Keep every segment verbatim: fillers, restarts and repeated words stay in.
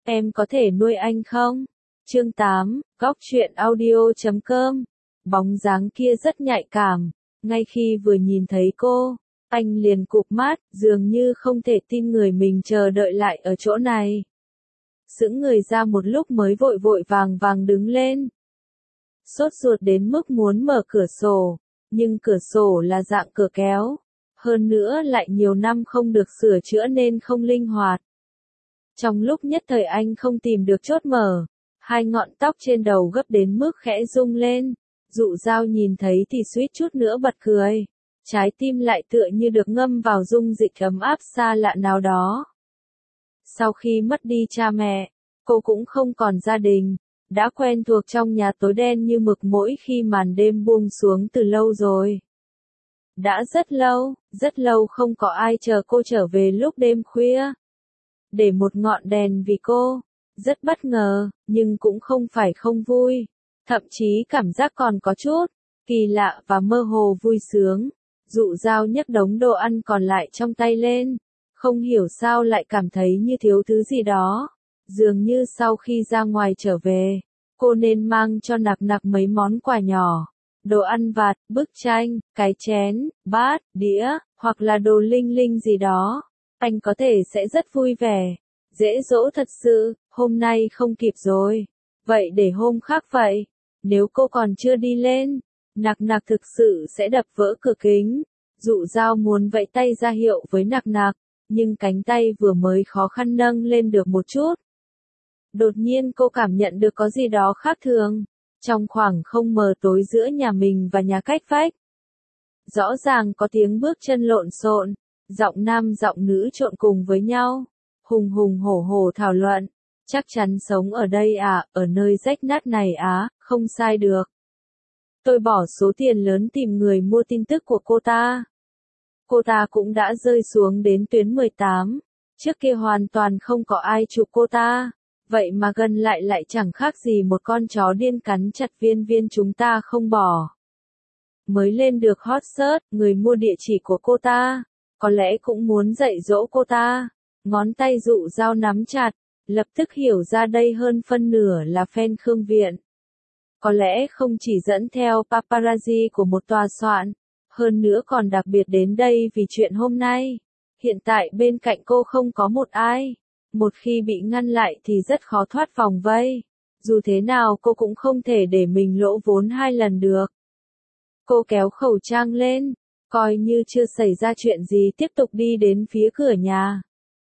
Em có thể nuôi anh không? Chương tám, góc truyện audio chấm com. Bóng dáng kia rất nhạy cảm, ngay khi vừa nhìn thấy cô, anh liền cụp mắt, dường như không thể tin người mình chờ đợi lại ở chỗ này. Sững người ra một lúc mới vội vội vàng vàng đứng lên. Sốt ruột đến mức muốn mở cửa sổ, nhưng cửa sổ là dạng cửa kéo, hơn nữa lại nhiều năm không được sửa chữa nên không linh hoạt. Trong lúc nhất thời anh không tìm được chốt mở, hai ngọn tóc trên đầu gấp đến mức khẽ rung lên, Dụ Dao nhìn thấy thì suýt chút nữa bật cười, trái tim lại tựa như được ngâm vào dung dịch ấm áp xa lạ nào đó. Sau khi mất đi cha mẹ, cô cũng không còn gia đình, đã quen thuộc trong nhà tối đen như mực mỗi khi màn đêm buông xuống từ lâu rồi. Đã rất lâu, rất lâu không có ai chờ cô trở về lúc đêm khuya. Để một ngọn đèn vì cô, rất bất ngờ, nhưng cũng không phải không vui. Thậm chí cảm giác còn có chút kỳ lạ và mơ hồ vui sướng. Dụ Dao nhấc đống đồ ăn còn lại trong tay lên, không hiểu sao lại cảm thấy như thiếu thứ gì đó. Dường như sau khi ra ngoài trở về, cô nên mang cho Nặc Nặc mấy món quà nhỏ, đồ ăn vặt, bức tranh, cái chén, bát, đĩa, hoặc là đồ linh linh gì đó. Anh có thể sẽ rất vui vẻ, dễ dỗ thật sự, hôm nay không kịp rồi. Vậy để hôm khác vậy, nếu cô còn chưa đi lên, Nặc Nặc thực sự sẽ đập vỡ cửa kính. Dụ Dao muốn vẫy tay ra hiệu với Nặc Nặc, nhưng cánh tay vừa mới khó khăn nâng lên được một chút. Đột nhiên cô cảm nhận được có gì đó khác thường, trong khoảng không mờ tối giữa nhà mình và nhà cách vách. Rõ ràng có tiếng bước chân lộn xộn, giọng nam giọng nữ trộn cùng với nhau, hùng hùng hổ hổ thảo luận. Chắc chắn sống ở đây à, ở nơi rách nát này á, không sai được. Tôi bỏ số tiền lớn tìm người mua tin tức của cô ta. Cô ta cũng đã rơi xuống đến tuyến mười tám, trước kia hoàn toàn không có ai chụp cô ta, vậy mà gần lại lại chẳng khác gì một con chó điên cắn chặt viên viên chúng ta không bỏ. Mới lên được hot search, người mua địa chỉ của cô ta, có lẽ cũng muốn dạy dỗ cô ta. Ngón tay Dụ Dao nắm chặt, lập tức hiểu ra đây hơn phân nửa là fan Khương Viện. Có lẽ không chỉ dẫn theo paparazzi của một tòa soạn, hơn nữa còn đặc biệt đến đây vì chuyện hôm nay. Hiện tại bên cạnh cô không có một ai, một khi bị ngăn lại thì rất khó thoát vòng vây. Dù thế nào cô cũng không thể để mình lỗ vốn hai lần được. Cô kéo khẩu trang lên, coi như chưa xảy ra chuyện gì tiếp tục đi đến phía cửa nhà.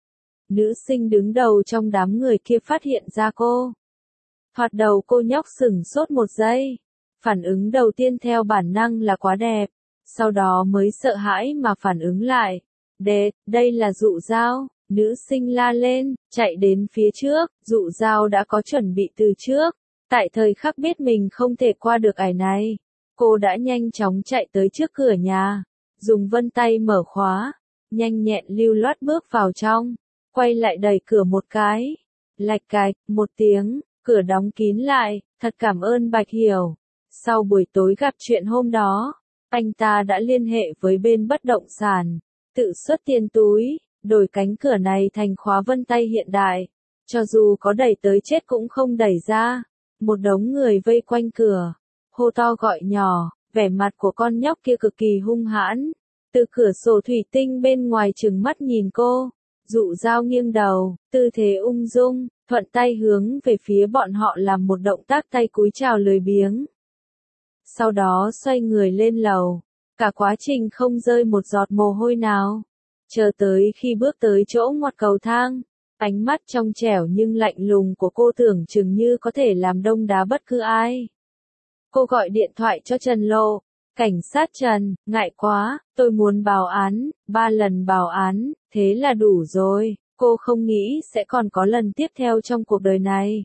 Nữ sinh đứng đầu trong đám người kia phát hiện ra cô. Thoạt đầu cô nhóc sửng sốt một giây. Phản ứng đầu tiên theo bản năng là quá đẹp. Sau đó mới sợ hãi mà phản ứng lại. Đệt, đây là Dụ Dao. Nữ sinh la lên, chạy đến phía trước. Dụ Dao đã có chuẩn bị từ trước. Tại thời khắc biết mình không thể qua được ải này, cô đã nhanh chóng chạy tới trước cửa nhà, dùng vân tay mở khóa, nhanh nhẹn lưu loát bước vào trong, quay lại đẩy cửa một cái. Lạch cạch, một tiếng, cửa đóng kín lại. Thật cảm ơn Bạch Hiểu. Sau buổi tối gặp chuyện hôm đó, anh ta đã liên hệ với bên bất động sản, tự xuất tiền túi, đổi cánh cửa này thành khóa vân tay hiện đại. Cho dù có đẩy tới chết cũng không đẩy ra. Một đống người vây quanh cửa, hô to gọi nhỏ, vẻ mặt của con nhóc kia cực kỳ hung hãn. Từ cửa sổ thủy tinh bên ngoài trừng mắt nhìn cô. Dụ Dao nghiêng đầu, tư thế ung dung, thuận tay hướng về phía bọn họ làm một động tác tay cúi chào lười biếng. Sau đó xoay người lên lầu, cả quá trình không rơi một giọt mồ hôi nào. Chờ tới khi bước tới chỗ ngoặt cầu thang, ánh mắt trong trẻo nhưng lạnh lùng của cô tưởng chừng như có thể làm đông đá bất cứ ai. Cô gọi điện thoại cho Trần Lộ. Cảnh sát Trần, ngại quá, tôi muốn báo án, ba lần báo án, thế là đủ rồi, cô không nghĩ sẽ còn có lần tiếp theo trong cuộc đời này.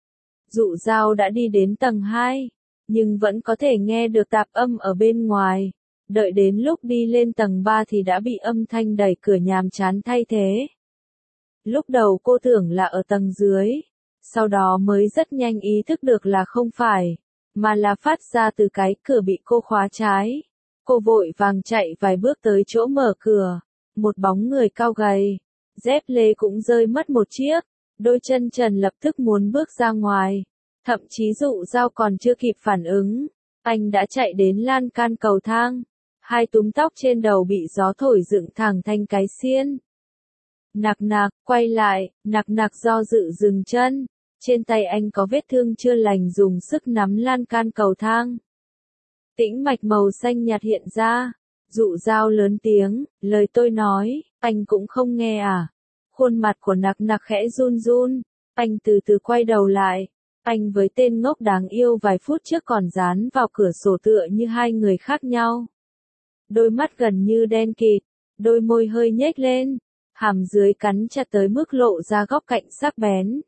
Dụ Dao đã đi đến tầng hai, nhưng vẫn có thể nghe được tạp âm ở bên ngoài. Đợi đến lúc đi lên tầng ba thì đã bị âm thanh đẩy cửa nhàm chán thay thế. Lúc đầu cô tưởng là ở tầng dưới, sau đó mới rất nhanh ý thức được là không phải, mà là phát ra từ cái cửa bị cô khóa trái. Cô vội vàng chạy vài bước tới chỗ mở cửa, một bóng người cao gầy, dép lê cũng rơi mất một chiếc, Đôi chân trần lập tức muốn bước ra ngoài. Thậm chí Dụ Dao còn chưa kịp phản ứng. Anh đã chạy đến lan can cầu thang. Hai túm tóc trên đầu bị gió thổi dựng thẳng thành cái xiên. Nặc nặc, quay lại, nặc nặc do dự dừng chân. Trên tay anh có vết thương chưa lành dùng sức nắm lan can cầu thang. Tĩnh mạch màu xanh nhạt hiện ra. Dụ Dao lớn tiếng, lời tôi nói, anh cũng không nghe à. Khuôn mặt của nặc nặc khẽ run run. Anh từ từ quay đầu lại. Anh với tên ngốc đáng yêu vài phút trước còn dán vào cửa sổ tựa như hai người khác nhau. Đôi mắt gần như đen kịt, đôi môi hơi nhếch lên, hàm dưới cắn chặt tới mức lộ ra góc cạnh sắc bén.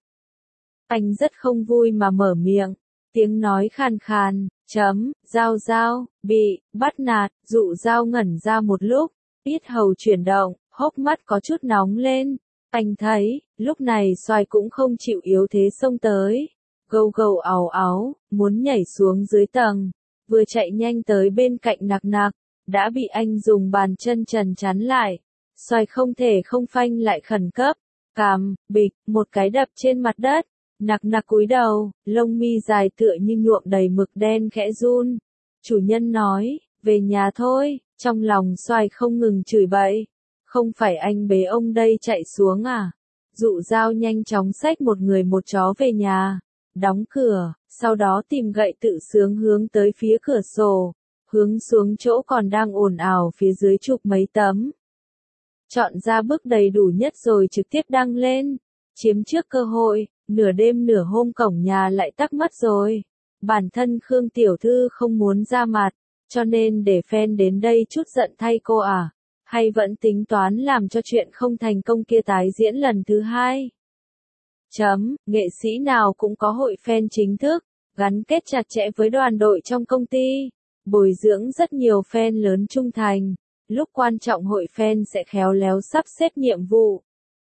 Anh rất không vui mà mở miệng, tiếng nói khàn khàn, chấm, Dao Dao, bị, bắt nạt. Dụ Dao ngẩn ra một lúc, yết hầu chuyển động, hốc mắt có chút nóng lên. Anh thấy, lúc này Xoài cũng không chịu yếu thế xông tới. Gâu gâu áo áo, muốn nhảy xuống dưới tầng, vừa chạy nhanh tới bên cạnh nặc nặc, đã bị anh dùng bàn chân trần chắn lại. Xoài không thể không phanh lại khẩn cấp, càm, bịch, một cái đập trên mặt đất, nặc nặc cúi đầu, lông mi dài tựa như nhuộm đầy mực đen khẽ run. Chủ nhân nói, về nhà thôi, trong lòng Xoài không ngừng chửi bậy, không phải anh bế ông đây chạy xuống à? Dụ Dao nhanh chóng xách một người một chó về nhà. Đóng cửa, sau đó tìm gậy tự sướng hướng tới phía cửa sổ, hướng xuống chỗ còn đang ồn ào phía dưới chụp mấy tấm. Chọn ra bức đầy đủ nhất rồi trực tiếp đăng lên, chiếm trước cơ hội, nửa đêm nửa hôm cổng nhà lại tắc mất rồi. Bản thân Khương Tiểu Thư không muốn ra mặt, cho nên để fan đến đây chút giận thay cô à, hay vẫn tính toán làm cho chuyện không thành công kia tái diễn lần thứ hai. Chấm, nghệ sĩ nào cũng có hội fan chính thức, gắn kết chặt chẽ với đoàn đội trong công ty, bồi dưỡng rất nhiều fan lớn trung thành, lúc quan trọng hội fan sẽ khéo léo sắp xếp nhiệm vụ.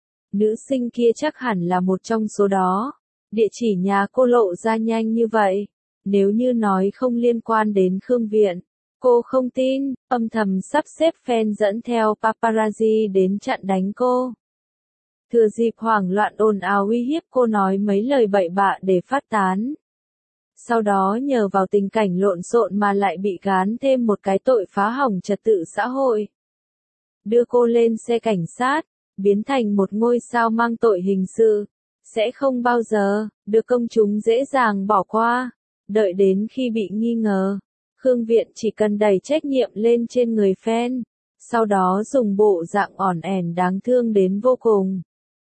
Nữ sinh kia chắc hẳn là một trong số đó, địa chỉ nhà cô lộ ra nhanh như vậy, nếu như nói không liên quan đến Khương Viện, cô không tin, âm thầm sắp xếp fan dẫn theo paparazzi đến chặn đánh cô. Thừa dịp hoảng loạn ồn ào uy hiếp cô nói mấy lời bậy bạ để phát tán. Sau đó nhờ vào tình cảnh lộn xộn mà lại bị gán thêm một cái tội phá hỏng trật tự xã hội. Đưa cô lên xe cảnh sát, biến thành một ngôi sao mang tội hình sự, sẽ không bao giờ được công chúng dễ dàng bỏ qua. Đợi đến khi bị nghi ngờ, Khương Viện chỉ cần đẩy trách nhiệm lên trên người fan, sau đó dùng bộ dạng ỏn ẻn đáng thương đến vô cùng.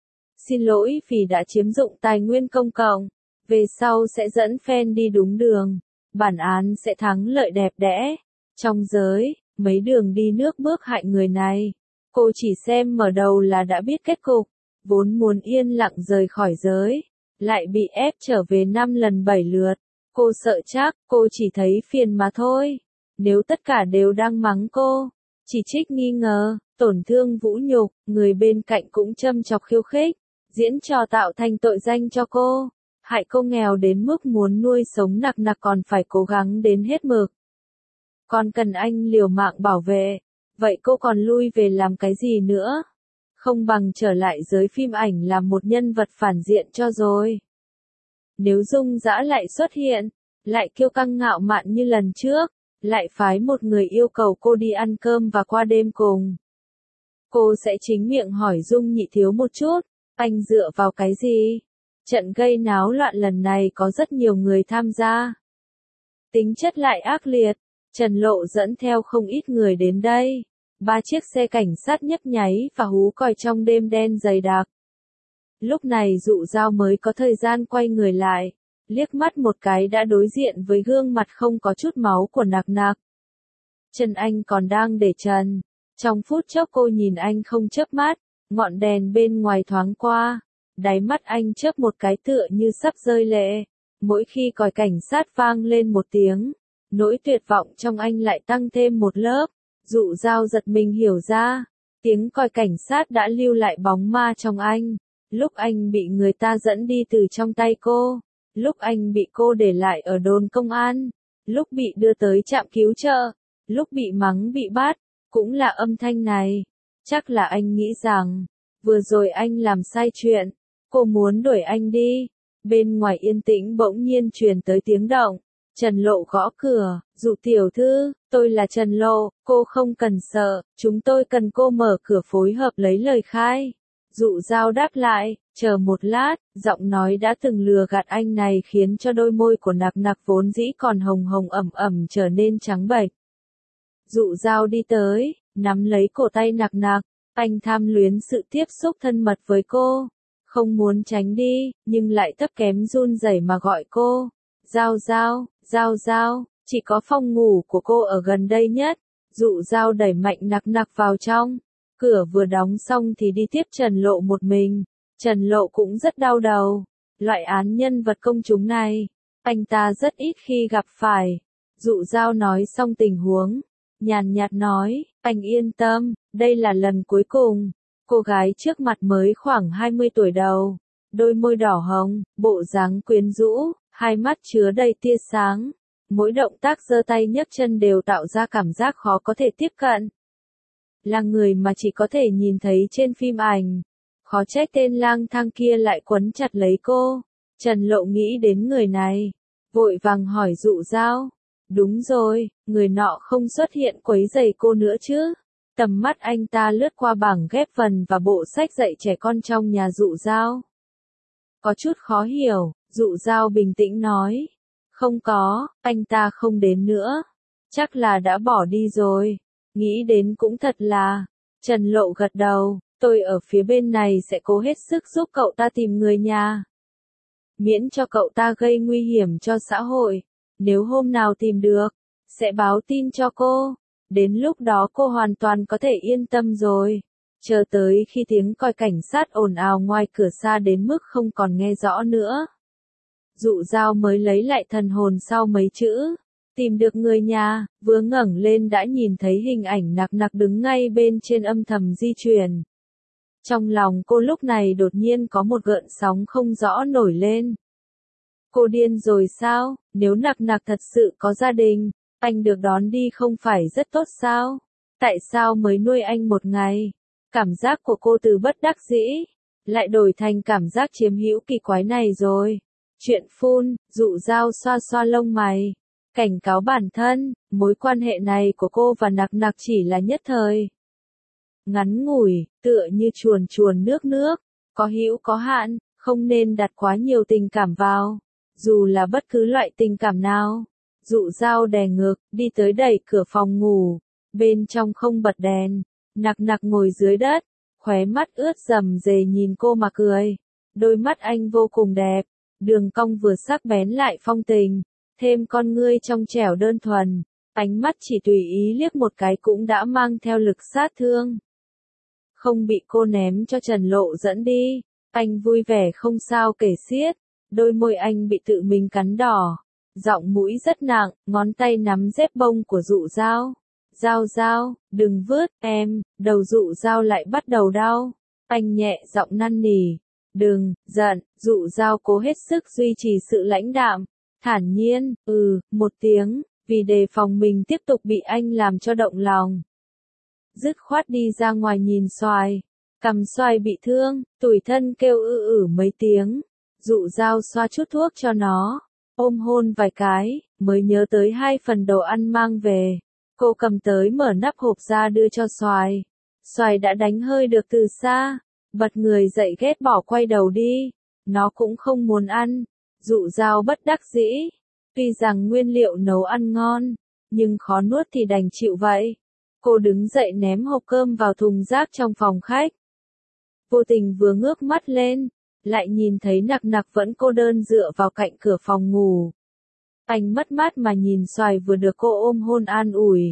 Xin lỗi vì đã chiếm dụng tài nguyên công cộng, về sau sẽ dẫn fan đi đúng đường, bản án sẽ thắng lợi đẹp đẽ. Trong giới, mấy đường đi nước bước hại người này, cô chỉ xem mở đầu là đã biết kết cục, vốn muốn yên lặng rời khỏi giới, lại bị ép trở về năm lần bảy lượt. Cô sợ chắc, cô chỉ thấy phiền mà thôi. Nếu tất cả đều đang mắng cô, chỉ trích nghi ngờ, tổn thương vũ nhục, người bên cạnh cũng châm chọc khiêu khích, diễn trò tạo thành tội danh cho cô, hại cô nghèo đến mức muốn nuôi sống nặc nặc còn phải cố gắng đến hết mực. Còn cần anh liều mạng bảo vệ, vậy cô còn lui về làm cái gì nữa? Không bằng trở lại giới phim ảnh làm một nhân vật phản diện cho rồi. Nếu Dung Dã lại xuất hiện, lại kiêu căng ngạo mạn như lần trước, lại phái một người yêu cầu cô đi ăn cơm và qua đêm cùng, cô sẽ chính miệng hỏi Dung Nhị Thiếu một chút, anh dựa vào cái gì? Trận gây náo loạn lần này có rất nhiều người tham gia. Tính chất lại ác liệt, Trần Lộ dẫn theo không ít người đến đây. Ba chiếc xe cảnh sát nhấp nháy và hú còi trong đêm đen dày đặc. Lúc này Dụ Dao mới có thời gian quay người lại, liếc mắt một cái đã đối diện với gương mặt không có chút máu của nặc nặc. Chân anh còn đang để trần. Trong phút chốc cô nhìn anh không chớp mắt, ngọn đèn bên ngoài thoáng qua, đáy mắt anh chớp một cái tựa như sắp rơi lệ. Mỗi khi còi cảnh sát vang lên một tiếng, nỗi tuyệt vọng trong anh lại tăng thêm một lớp. Dụ Dao giật mình hiểu ra, tiếng còi cảnh sát đã lưu lại bóng ma trong anh. Lúc anh bị người ta dẫn đi từ trong tay cô, lúc anh bị cô để lại ở đồn công an, lúc bị đưa tới trạm cứu trợ, lúc bị mắng bị bắt, cũng là âm thanh này. Chắc là anh nghĩ rằng, vừa rồi anh làm sai chuyện, cô muốn đuổi anh đi. Bên ngoài yên tĩnh bỗng nhiên truyền tới tiếng động. Trần Lộ gõ cửa, Dụ tiểu thư, tôi là Trần Lộ, cô không cần sợ, chúng tôi cần cô mở cửa phối hợp lấy lời khai. Dụ Dao đáp lại, chờ một lát, giọng nói đã từng lừa gạt anh này khiến cho đôi môi của Nặc Nặc vốn dĩ còn hồng hồng ẩm ẩm trở nên trắng bệch. Dụ Dao đi tới, nắm lấy cổ tay Nặc Nặc, anh tham luyến sự tiếp xúc thân mật với cô, không muốn tránh đi, nhưng lại thấp kém run rẩy mà gọi cô. Dao Dao, Dao Dao, chỉ có phòng ngủ của cô ở gần đây nhất. Dụ Dao đẩy mạnh Nặc Nặc vào trong. Cửa vừa đóng xong thì đi tiếp Trần Lộ một mình. Trần Lộ cũng rất đau đầu. Loại án nhân vật công chúng này, anh ta rất ít khi gặp phải. Dụ Dao nói xong tình huống, nhàn nhạt nói, anh yên tâm, đây là lần cuối cùng. Cô gái trước mặt mới khoảng hai mươi tuổi đầu, đôi môi đỏ hồng, bộ dáng quyến rũ, hai mắt chứa đầy tia sáng. Mỗi động tác giơ tay nhấc chân đều tạo ra cảm giác khó có thể tiếp cận. Là người mà chỉ có thể nhìn thấy trên phim ảnh. Khó trách tên lang thang kia lại quấn chặt lấy cô. Trần Lộ nghĩ đến người này, vội vàng hỏi Dụ Dao. Đúng rồi, người nọ không xuất hiện quấy rầy cô nữa chứ? Tầm mắt anh ta lướt qua bảng ghép vần và bộ sách dạy trẻ con trong nhà Dụ Dao. Có chút khó hiểu, Dụ Dao bình tĩnh nói. Không có, anh ta không đến nữa. Chắc là đã bỏ đi rồi. Nghĩ đến cũng thật là. Trần Lộ gật đầu, tôi ở phía bên này sẽ cố hết sức giúp cậu ta tìm người nhà. Miễn cho cậu ta gây nguy hiểm cho xã hội. Nếu hôm nào tìm được, sẽ báo tin cho cô. Đến lúc đó cô hoàn toàn có thể yên tâm rồi. Chờ tới khi tiếng còi cảnh sát ồn ào ngoài cửa xa đến mức không còn nghe rõ nữa. Dụ Dao mới lấy lại thần hồn sau mấy chữ. Tìm được người nhà, vừa ngẩng lên đã nhìn thấy hình ảnh Nặc Nặc đứng ngay bên trên âm thầm di chuyển. Trong lòng cô lúc này đột nhiên có một gợn sóng không rõ nổi lên. Cô điên rồi sao? Nếu Nặc Nặc thật sự có gia đình, anh được đón đi không phải rất tốt sao? Tại sao mới nuôi anh một ngày? Cảm giác của cô từ bất đắc dĩ, lại đổi thành cảm giác chiếm hữu kỳ quái này rồi. Chuyện phun, Dụ Dao xoa xoa lông mày. Cảnh cáo bản thân, mối quan hệ này của cô và Nặc Nặc chỉ là nhất thời. Ngắn ngủi, tựa như chuồn chuồn nước nước, có hữu có hạn, không nên đặt quá nhiều tình cảm vào. Dù là bất cứ loại tình cảm nào. Dụ Dao đè ngực, đi tới đẩy cửa phòng ngủ. Bên trong không bật đèn. Nặc Nặc ngồi dưới đất, khóe mắt ướt rầm rề nhìn cô mà cười. Đôi mắt anh vô cùng đẹp, đường cong vừa sắc bén lại phong tình, thêm con ngươi trong trẻo đơn thuần, ánh mắt chỉ tùy ý liếc một cái cũng đã mang theo lực sát thương. Không bị cô ném cho Trần Lộ dẫn đi, anh vui vẻ không sao kể xiết, đôi môi anh bị tự mình cắn đỏ, giọng mũi rất nặng, ngón tay nắm dép bông của Dụ Dao. Dao Dao, đừng vứt, em, đầu Dụ Dao lại bắt đầu đau. Anh nhẹ giọng năn nỉ. Đừng, giận, Dụ Dao cố hết sức duy trì sự lãnh đạm. Thản nhiên, ừ, một tiếng, vì đề phòng mình tiếp tục bị anh làm cho động lòng. Dứt khoát đi ra ngoài nhìn xoài. Cầm xoài bị thương, tủi thân kêu ư ử mấy tiếng. Dụ Dao xoa chút thuốc cho nó, ôm hôn vài cái, mới nhớ tới hai phần đồ ăn mang về. Cô cầm tới mở nắp hộp ra đưa cho xoài. Xoài đã đánh hơi được từ xa, bật người dậy ghét bỏ quay đầu đi. Nó cũng không muốn ăn. Dụ Dao bất đắc dĩ. Tuy rằng nguyên liệu nấu ăn ngon, nhưng khó nuốt thì đành chịu vậy. Cô đứng dậy ném hộp cơm vào thùng rác trong phòng khách. Vô tình vừa ngước mắt lên, lại nhìn thấy Nặc Nặc vẫn cô đơn dựa vào cạnh cửa phòng ngủ. Anh mất mát mà nhìn xoài vừa được cô ôm hôn an ủi.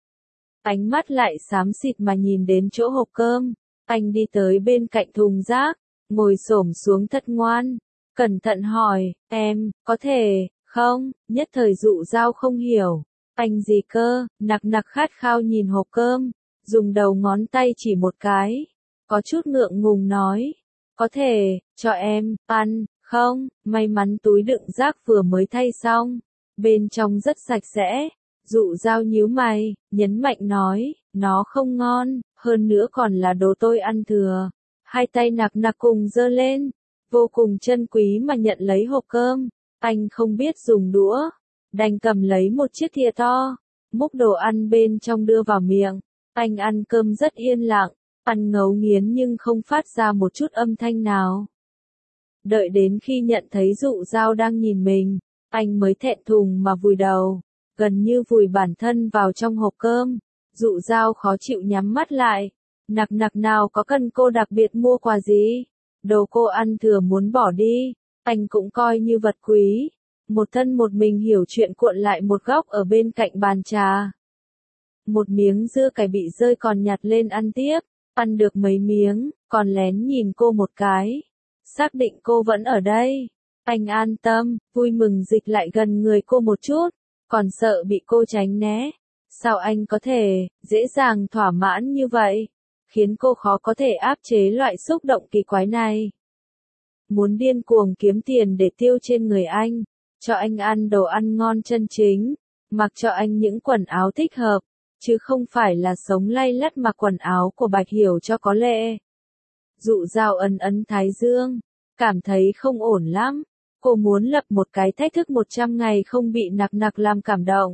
Ánh mắt lại xám xịt mà nhìn đến chỗ hộp cơm. Anh đi tới bên cạnh thùng rác, ngồi xổm xuống thật ngoan, cẩn thận hỏi, em, có thể, không? Nhất thời Dụ Dao không hiểu. Anh gì cơ? Nặc Nặc khát khao nhìn hộp cơm, dùng đầu ngón tay chỉ một cái, có chút ngượng ngùng nói, có thể, cho em, ăn, không? May mắn túi đựng rác vừa mới thay xong, bên trong rất sạch sẽ. Dụ Dao nhíu mày, nhấn mạnh nói, nó không ngon, hơn nữa còn là đồ tôi ăn thừa. Hai tay Nặc Nặc cùng giơ lên, vô cùng trân quý mà nhận lấy hộp cơm. Anh không biết dùng đũa, đành cầm lấy một chiếc thìa to, múc đồ ăn bên trong đưa vào miệng. Anh ăn cơm rất yên lặng, ăn ngấu nghiến nhưng không phát ra một chút âm thanh nào. Đợi đến khi nhận thấy Dụ Dao đang nhìn mình, anh mới thẹn thùng mà vùi đầu, gần như vùi bản thân vào trong hộp cơm. Dụ Dao khó chịu nhắm mắt lại. Nặc nặc nào có cần cô đặc biệt mua quà gì? Đồ cô ăn thừa muốn bỏ đi, anh cũng coi như vật quý. Một thân một mình hiểu chuyện cuộn lại một góc ở bên cạnh bàn trà. Một miếng dưa cải bị rơi còn nhặt lên ăn tiếp, ăn được mấy miếng, còn lén nhìn cô một cái. Xác định cô vẫn ở đây. Anh an tâm, vui mừng dịch lại gần người cô một chút, còn sợ bị cô tránh né. Sao anh có thể dễ dàng thỏa mãn như vậy, khiến cô khó có thể áp chế loại xúc động kỳ quái này. Muốn điên cuồng kiếm tiền để tiêu trên người anh, cho anh ăn đồ ăn ngon chân chính, mặc cho anh những quần áo thích hợp, chứ không phải là sống lay lắt mặc quần áo của Bạch Hiểu cho có lệ. Dụ Dao ấn ấn thái dương, cảm thấy không ổn lắm. Cô muốn lập một cái thách thức một trăm ngày không bị nặc nặc làm cảm động.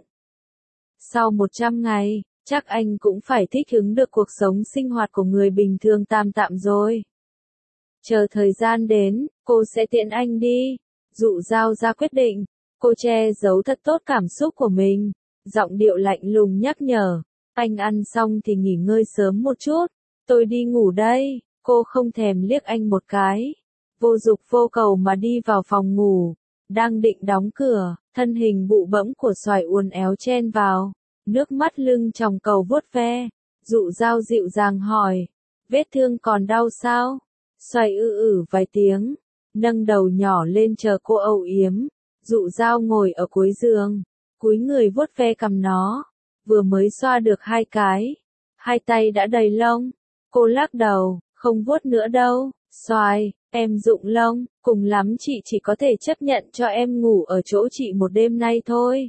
Sau một trăm ngày, chắc anh cũng phải thích ứng được cuộc sống sinh hoạt của người bình thường tạm tạm rồi. Chờ thời gian đến, cô sẽ tiễn anh đi. Dụ Dao ra quyết định, cô che giấu thật tốt cảm xúc của mình, giọng điệu lạnh lùng nhắc nhở. Anh ăn xong thì nghỉ ngơi sớm một chút, tôi đi ngủ đây. Cô không thèm liếc anh một cái, vô dục vô cầu mà đi vào phòng ngủ. Đang định đóng cửa, thân hình bụ bẫm của Xoài uốn éo chen vào, nước mắt lưng tròng cầu vuốt ve. Dụ Dao dịu dàng hỏi, vết thương còn đau sao? Xoài ư ử vài tiếng, nâng đầu nhỏ lên chờ cô âu yếm. Dụ Dao ngồi ở cuối giường, cúi người vuốt ve cằm nó, vừa mới xoa được hai cái, hai tay đã đầy lông. Cô lắc đầu, không vuốt nữa đâu. Xoài, em rụng lông, cùng lắm chị chỉ có thể chấp nhận cho em ngủ ở chỗ chị một đêm nay thôi.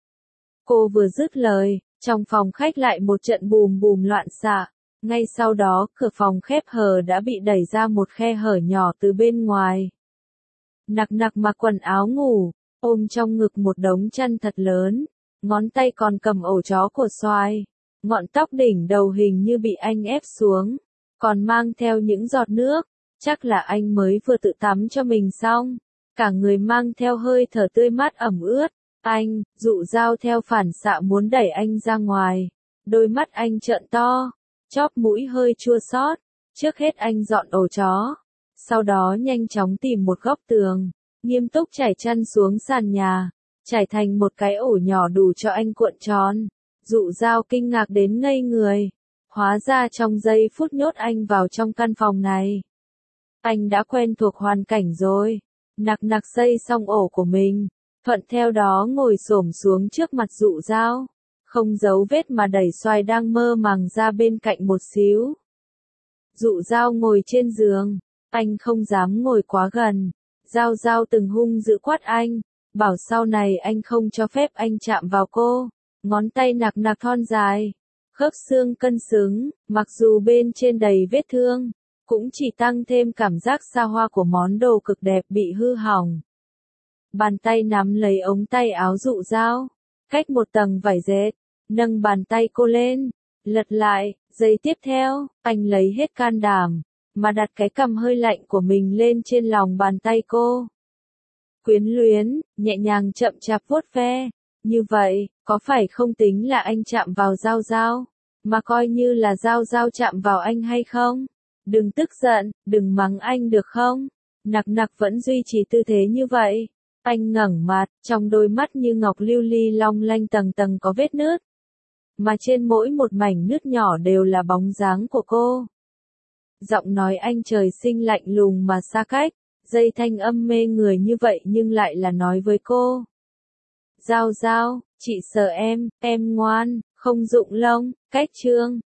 Cô vừa dứt lời, trong phòng khách lại một trận bùm bùm loạn xạ. Ngay sau đó, cửa phòng khép hờ đã bị đẩy ra một khe hở nhỏ từ bên ngoài. Nặc nặc mặc quần áo ngủ, ôm trong ngực một đống chăn thật lớn, ngón tay còn cầm ổ chó của Xoài. Ngọn tóc đỉnh đầu hình như bị anh ép xuống, còn mang theo những giọt nước. Chắc là anh mới vừa tự tắm cho mình xong, cả người mang theo hơi thở tươi mát ẩm ướt. Anh, Dụ Dao theo phản xạ muốn đẩy anh ra ngoài. Đôi mắt anh trợn to, chóp mũi hơi chua xót. Trước hết anh dọn ổ chó, sau đó nhanh chóng tìm một góc tường, nghiêm túc trải chăn xuống sàn nhà, trải thành một cái ổ nhỏ đủ cho anh cuộn tròn. Dụ Dao kinh ngạc đến ngây người. Hóa ra trong giây phút nhốt anh vào trong căn phòng này, anh đã quen thuộc hoàn cảnh rồi. Nặc nặc xây xong ổ của mình, thuận theo đó ngồi xổm xuống trước mặt Dụ Dao, không giấu vết mà đẩy Xoài đang mơ màng ra bên cạnh một xíu. Dụ Dao ngồi trên giường, anh không dám ngồi quá gần. Dao Dao từng hung dữ quát anh, bảo sau này anh không cho phép anh chạm vào cô. Ngón tay nặc nặc thon dài, khớp xương cân xứng, mặc dù bên trên đầy vết thương, cũng chỉ tăng thêm cảm giác xa hoa của món đồ cực đẹp bị hư hỏng. Bàn tay nắm lấy ống tay áo Dụ Dao, cách một tầng vải dệt, nâng bàn tay cô lên, lật lại. Giây tiếp theo, anh lấy hết can đảm, mà đặt cái cằm hơi lạnh của mình lên trên lòng bàn tay cô. Quyến luyến, nhẹ nhàng chậm chạp vuốt ve. Như vậy, có phải không tính là anh chạm vào Dao Dao, mà coi như là Dao Dao chạm vào anh hay không? Đừng tức giận, đừng mắng anh được không? Nặc nặc vẫn duy trì tư thế như vậy. Anh ngẩng mặt, trong đôi mắt như ngọc lưu ly long lanh tầng tầng có vết nứt, mà trên mỗi một mảnh nứt nhỏ đều là bóng dáng của cô. Giọng nói anh trời sinh lạnh lùng mà xa cách, dây thanh âm mê người như vậy nhưng lại là nói với cô. Dao Dao, chị sợ em, em ngoan, không rụng lông. Cách chương